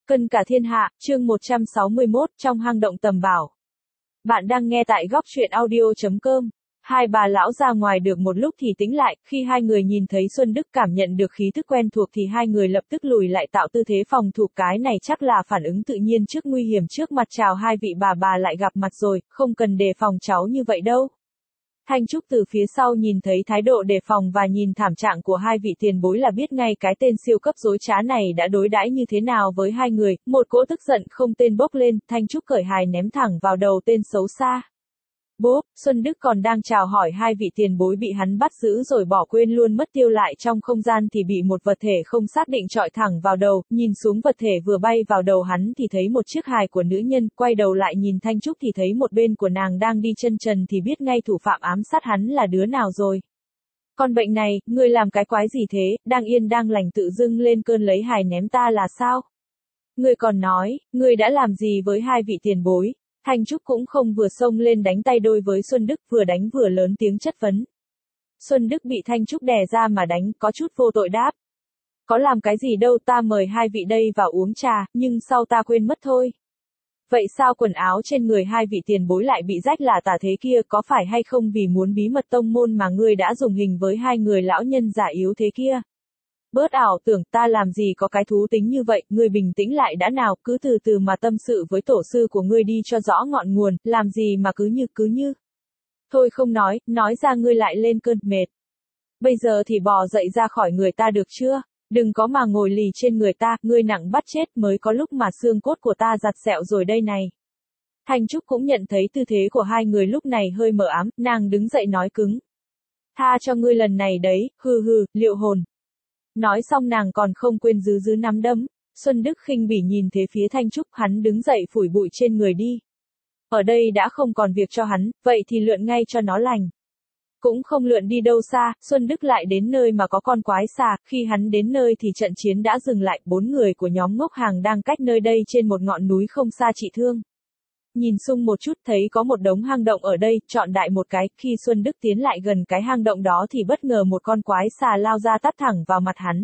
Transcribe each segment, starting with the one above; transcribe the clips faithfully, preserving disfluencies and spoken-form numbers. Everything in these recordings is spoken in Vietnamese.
Cân cả thiên hạ, chương một trăm sáu mươi mốt, trong hang động tầm bảo. Bạn đang nghe tại góc truyện audio.com. Hai bà lão ra ngoài được một lúc thì tính lại, khi hai người nhìn thấy Xuân Đức cảm nhận được khí thức quen thuộc thì hai người lập tức lùi lại tạo tư thế phòng thủ, cái này chắc là phản ứng tự nhiên trước nguy hiểm trước mặt. Chào hai vị bà bà lại gặp mặt rồi, không cần đề phòng cháu như vậy đâu. Thanh Trúc từ phía sau nhìn thấy thái độ đề phòng và nhìn thảm trạng của hai vị tiền bối là biết ngay cái tên siêu cấp dối trá này đã đối đãi như thế nào với hai người, một cỗ tức giận không tên bốc lên, Thanh Trúc cởi hài ném thẳng vào đầu tên xấu xa. Bốp, Xuân Đức còn đang chào hỏi hai vị tiền bối bị hắn bắt giữ rồi bỏ quên luôn mất tiêu lại trong không gian thì bị một vật thể không xác định chọi thẳng vào đầu, nhìn xuống vật thể vừa bay vào đầu hắn thì thấy một chiếc hài của nữ nhân, quay đầu lại nhìn Thanh Trúc thì thấy một bên của nàng đang đi chân trần thì biết ngay thủ phạm ám sát hắn là đứa nào rồi. Con bệnh này, ngươi làm cái quái gì thế, đang yên đang lành tự dưng lên cơn lấy hài ném ta là sao? Ngươi còn nói, ngươi đã làm gì với hai vị tiền bối? Thanh Trúc cũng không vừa xông lên đánh tay đôi với Xuân Đức vừa đánh vừa lớn tiếng chất vấn. Xuân Đức bị Thanh Trúc đè ra mà đánh, có chút vô tội đáp. Có làm cái gì đâu, ta mời hai vị đây vào uống trà, nhưng sau ta quên mất thôi. Vậy sao quần áo trên người hai vị tiền bối lại bị rách là tả thế kia, có phải hay không vì muốn bí mật tông môn mà ngươi đã dùng hình với hai người lão nhân giả yếu thế kia? Bớt ảo tưởng, ta làm gì có cái thú tính như vậy, ngươi bình tĩnh lại đã nào, cứ từ từ mà tâm sự với tổ sư của ngươi đi cho rõ ngọn nguồn, làm gì mà cứ như cứ như. Thôi không nói, nói ra ngươi lại lên cơn mệt. Bây giờ thì bò dậy ra khỏi người ta được chưa? Đừng có mà ngồi lì trên người ta, ngươi nặng bắt chết mới có lúc mà xương cốt của ta giặt sẹo rồi đây này. Thanh Trúc cũng nhận thấy tư thế của hai người lúc này hơi mờ ám, nàng đứng dậy nói cứng. Tha cho ngươi lần này đấy, hừ hừ, liệu hồn. Nói xong nàng còn không quên giữ giữ nắm đấm. Xuân Đức khinh bỉ nhìn thế phía Thanh Trúc, hắn đứng dậy phủi bụi trên người đi. Ở đây đã không còn việc cho hắn, vậy thì lượn ngay cho nó lành. Cũng không lượn đi đâu xa, Xuân Đức lại đến nơi mà có con quái xà, khi hắn đến nơi thì trận chiến đã dừng lại, bốn người của nhóm ngốc hàng đang cách nơi đây trên một ngọn núi không xa trị thương. Nhìn xung một chút thấy có một đống hang động ở đây, chọn đại một cái, khi Xuân Đức tiến lại gần cái hang động đó thì bất ngờ một con quái xà lao ra tát thẳng vào mặt hắn.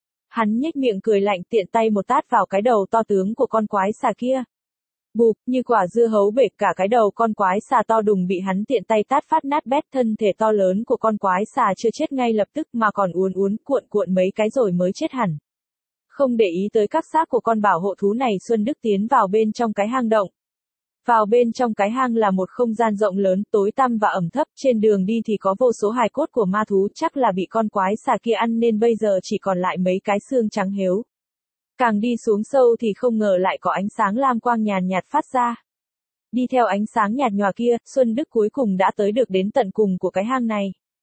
Hắn nhếch miệng cười lạnh tiện tay một tát vào cái đầu to tướng của con quái xà kia. Bụp, như quả dưa hấu bể cả cái đầu con quái xà to đùng bị hắn tiện tay tát phát nát bét, thân thể to lớn của con quái xà chưa chết ngay lập tức mà còn uốn uốn cuộn cuộn mấy cái rồi mới chết hẳn. Không để ý tới các xác của con bảo hộ thú này, Xuân Đức tiến vào bên trong cái hang động. Vào bên trong cái hang là một không gian rộng lớn, tối tăm và ẩm thấp, trên đường đi thì có vô số hài cốt của ma thú, chắc là bị con quái xà kia ăn nên bây giờ chỉ còn lại mấy cái xương trắng héo. Càng đi xuống sâu thì không ngờ lại có ánh sáng lam quang nhàn nhạt phát ra. Đi theo ánh sáng nhạt nhòa kia, Xuân Đức cuối cùng đã tới được đến tận cùng của cái hang này.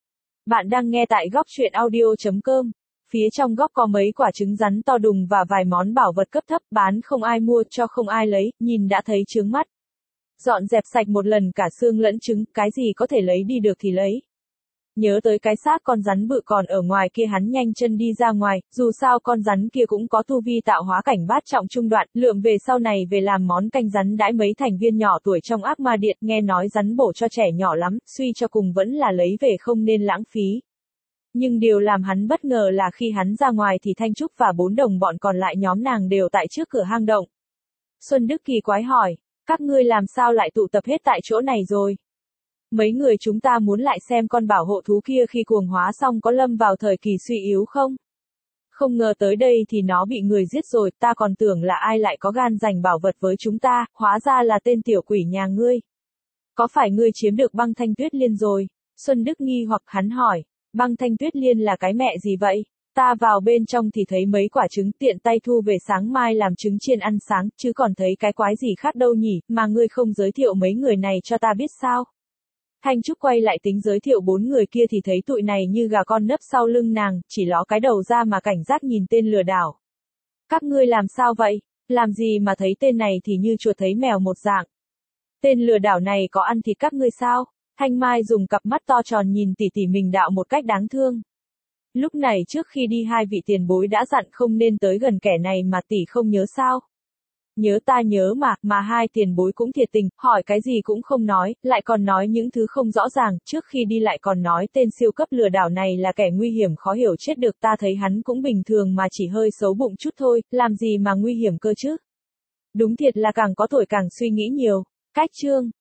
Bạn đang nghe tại góc truyện audio.com. Phía trong góc có mấy quả trứng rắn to đùng và vài món bảo vật cấp thấp, bán không ai mua, cho không ai lấy, nhìn đã thấy chướng mắt. Dọn dẹp sạch một lần cả xương lẫn trứng, cái gì có thể lấy đi được thì lấy. Nhớ tới cái xác con rắn bự còn ở ngoài kia, hắn nhanh chân đi ra ngoài, dù sao con rắn kia cũng có tu vi tạo hóa cảnh bát trọng trung đoạn, lượm về sau này về làm món canh rắn đãi mấy thành viên nhỏ tuổi trong ác ma điện, nghe nói rắn bổ cho trẻ nhỏ lắm, suy cho cùng vẫn là lấy về không nên lãng phí. Nhưng điều làm hắn bất ngờ là khi hắn ra ngoài thì Thanh Trúc và bốn đồng bọn còn lại nhóm nàng đều tại trước cửa hang động. Xuân Đức kỳ quái hỏi, các ngươi làm sao lại tụ tập hết tại chỗ này rồi? Mấy người chúng ta muốn lại xem con bảo hộ thú kia khi cuồng hóa xong có lâm vào thời kỳ suy yếu không? Không ngờ tới đây thì nó bị người giết rồi, ta còn tưởng là ai lại có gan giành bảo vật với chúng ta, hóa ra là tên tiểu quỷ nhà ngươi. Có phải ngươi chiếm được băng thanh tuyết liên rồi? Xuân Đức nghi hoặc, hắn hỏi, băng thanh tuyết liên là cái mẹ gì vậy? Ta vào bên trong thì thấy mấy quả trứng, tiện tay thu về sáng mai làm trứng chiên ăn sáng, chứ còn thấy cái quái gì khác đâu nhỉ, mà ngươi không giới thiệu mấy người này cho ta biết sao? Thanh Trúc quay lại tính giới thiệu bốn người kia thì thấy tụi này như gà con nấp sau lưng nàng, chỉ ló cái đầu ra mà cảnh giác nhìn tên lừa đảo. Các ngươi làm sao vậy? Làm gì mà thấy tên này thì như chuột thấy mèo một dạng? Tên lừa đảo này có ăn thịt các ngươi sao? Thanh Mai dùng cặp mắt to tròn nhìn tỉ tỉ mình đạo một cách đáng thương. Lúc này trước khi đi hai vị tiền bối đã dặn không nên tới gần kẻ này mà tỷ không nhớ sao? nhớ ta nhớ mà, mà hai tiền bối cũng thiệt tình, hỏi cái gì cũng không nói, lại còn nói những thứ không rõ ràng, trước khi đi lại còn nói tên siêu cấp lừa đảo này là kẻ nguy hiểm khó hiểu chết được, ta thấy hắn cũng bình thường mà chỉ hơi xấu bụng chút thôi, làm gì mà nguy hiểm cơ chứ. Đúng thiệt là càng có tuổi càng suy nghĩ nhiều. Cách chương